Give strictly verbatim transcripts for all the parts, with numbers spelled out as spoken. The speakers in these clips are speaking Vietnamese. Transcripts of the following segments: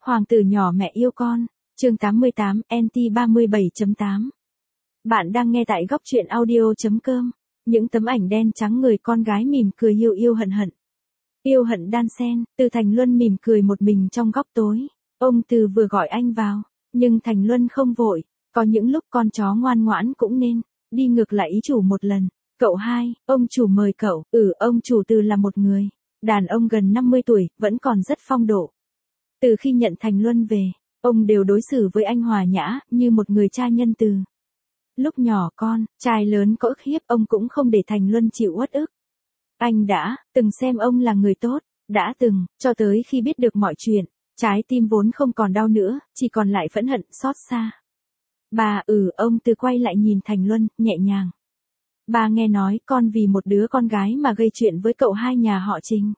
Hoàng tử nhỏ mẹ yêu con, chương tám mươi tám, en tê ba mươi bảy chấm tám. Bạn đang nghe tại góc truyện audio.com. Những tấm ảnh đen trắng người con gái mỉm cười yêu yêu hận hận. Yêu hận đan xen, Từ Thành Luân mỉm cười một mình trong góc tối. Ông Từ vừa gọi anh vào, nhưng Thành Luân không vội, có những lúc con chó ngoan ngoãn cũng nên đi ngược lại ý chủ một lần. Cậu hai, ông chủ mời cậu. Ừ, ông chủ Từ là một người đàn ông gần năm mươi tuổi, vẫn còn rất phong độ. Từ khi nhận Thành Luân về, ông đều đối xử với anh hòa nhã, như một người cha nhân từ. Lúc nhỏ con, trai lớn có ức hiếp ông cũng không để Thành Luân chịu uất ức. Anh đã từng xem ông là người tốt, đã từng, cho tới khi biết được mọi chuyện, trái tim vốn không còn đau nữa, chỉ còn lại phẫn hận, xót xa. Bà, ừ, ông Từ quay lại nhìn Thành Luân, nhẹ nhàng. Bà nghe nói con vì một đứa con gái mà gây chuyện với cậu hai nhà họ Trình.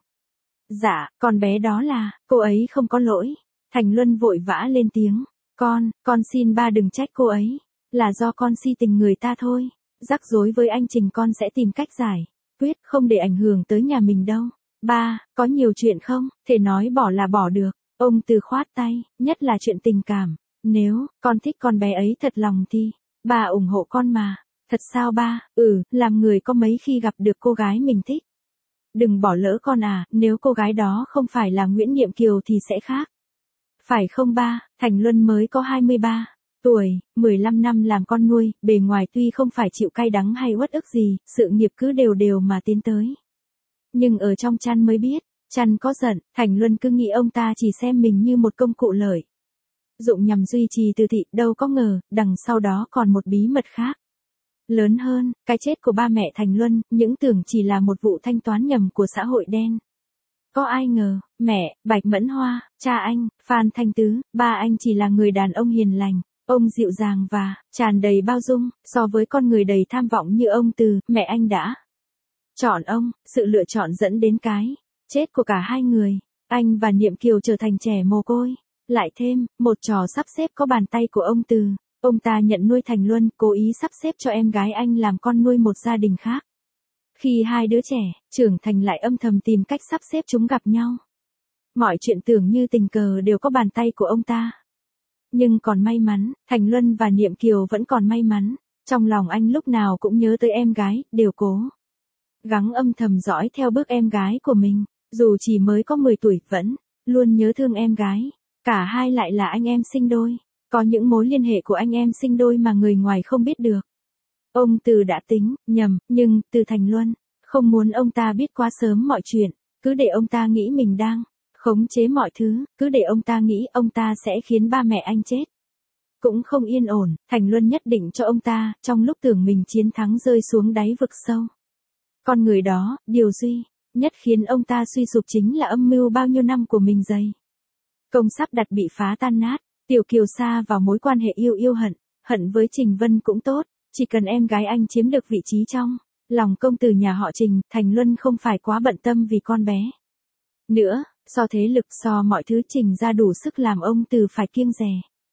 Dạ, con bé đó là, cô ấy không có lỗi. Thành Luân vội vã lên tiếng. Con, con xin ba đừng trách cô ấy. Là do con si tình người ta thôi. Rắc rối với anh Trình con sẽ tìm cách giải quyết, không để ảnh hưởng tới nhà mình đâu. Ba, có nhiều chuyện không, thể nói bỏ là bỏ được. Ông Từ khoát tay, nhất là chuyện tình cảm. Nếu con thích con bé ấy thật lòng thì ba ủng hộ con mà. Thật sao ba? Ừ, làm người có mấy khi gặp được cô gái mình thích. Đừng bỏ lỡ con à, nếu cô gái đó không phải là Nguyễn Niệm Kiều thì sẽ khác. Phải không ba? Thành Luân mới có hai mươi ba tuổi, mười lăm năm làm con nuôi, bề ngoài tuy không phải chịu cay đắng hay uất ức gì, sự nghiệp cứ đều đều mà tiến tới. Nhưng ở trong chăn mới biết, chăn có giận, Thành Luân cứ nghĩ ông ta chỉ xem mình như một công cụ lợi dụng nhằm duy trì Từ thị, đâu có ngờ, đằng sau đó còn một bí mật khác. Lớn hơn, cái chết của ba mẹ Thành Luân, những tưởng chỉ là một vụ thanh toán nhầm của xã hội đen. Có ai ngờ, mẹ, Bạch Mẫn Hoa, cha anh, Phan Thanh Tứ, ba anh chỉ là người đàn ông hiền lành, ông dịu dàng và tràn đầy bao dung, so với con người đầy tham vọng như ông Từ, mẹ anh đã chọn ông, sự lựa chọn dẫn đến cái chết của cả hai người. Anh và Niệm Kiều trở thành trẻ mồ côi. Lại thêm, một trò sắp xếp có bàn tay của ông Từ. Ông ta nhận nuôi Thành Luân, cố ý sắp xếp cho em gái anh làm con nuôi một gia đình khác. Khi hai đứa trẻ trưởng thành lại âm thầm tìm cách sắp xếp chúng gặp nhau. Mọi chuyện tưởng như tình cờ đều có bàn tay của ông ta. Nhưng còn may mắn, Thành Luân và Niệm Kiều vẫn còn may mắn. Trong lòng anh lúc nào cũng nhớ tới em gái, đều cố gắng âm thầm dõi theo bước em gái của mình. Dù chỉ mới có mười tuổi, vẫn luôn nhớ thương em gái. Cả hai lại là anh em sinh đôi. Có những mối liên hệ của anh em sinh đôi mà người ngoài không biết được. Ông Từ đã tính, nhầm, nhưng, Từ Thành Luân, không muốn ông ta biết quá sớm mọi chuyện, cứ để ông ta nghĩ mình đang khống chế mọi thứ, cứ để ông ta nghĩ ông ta sẽ khiến ba mẹ anh chết. Cũng không yên ổn, Thành Luân nhất định cho ông ta, trong lúc tưởng mình chiến thắng rơi xuống đáy vực sâu. Con người đó, điều duy nhất khiến ông ta suy sụp chính là âm mưu bao nhiêu năm của mình dày công sắp đặt bị phá tan nát. Tiểu Kiều sa vào mối quan hệ yêu yêu hận, hận với Trình Vân cũng tốt, chỉ cần em gái anh chiếm được vị trí trong lòng công tử nhà họ Trình, Thành Luân không phải quá bận tâm vì con bé. Nữa, so thế lực so mọi thứ Trình ra đủ sức làm ông Từ phải kiêng dè.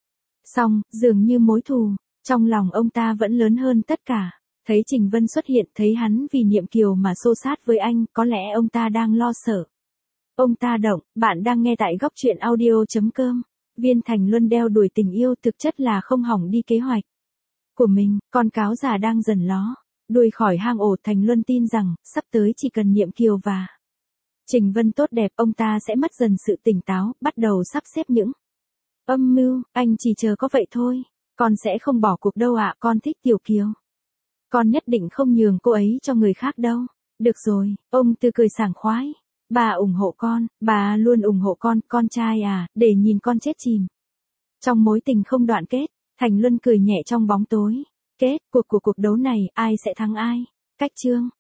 Xong, dường như mối thù trong lòng ông ta vẫn lớn hơn tất cả. Thấy Trình Vân xuất hiện, thấy hắn vì Niệm Kiều mà xô sát với anh, có lẽ ông ta đang lo sợ. Ông ta động, bạn đang nghe tại góc truyện audio.com. Viên Thành Luân đeo đuổi tình yêu thực chất là không hỏng đi kế hoạch của mình, con cáo già đang dần ló đuôi khỏi hang ổ. Thành Luân tin rằng, sắp tới chỉ cần Niệm Kiều và Trình Vân tốt đẹp, ông ta sẽ mất dần sự tỉnh táo, bắt đầu sắp xếp những âm mưu. Anh chỉ chờ có vậy thôi. Con sẽ không bỏ cuộc đâu ạ, con thích Tiểu Kiều. Con nhất định không nhường cô ấy cho người khác đâu. Được rồi, ông Từ cười sảng khoái. Bà ủng hộ con, bà luôn ủng hộ con, con trai à, để nhìn con chết chìm trong mối tình không đoạn kết. Thành Luân cười nhẹ trong bóng tối. Kết cuộc của cuộc đấu này, ai sẽ thắng ai? Cách chương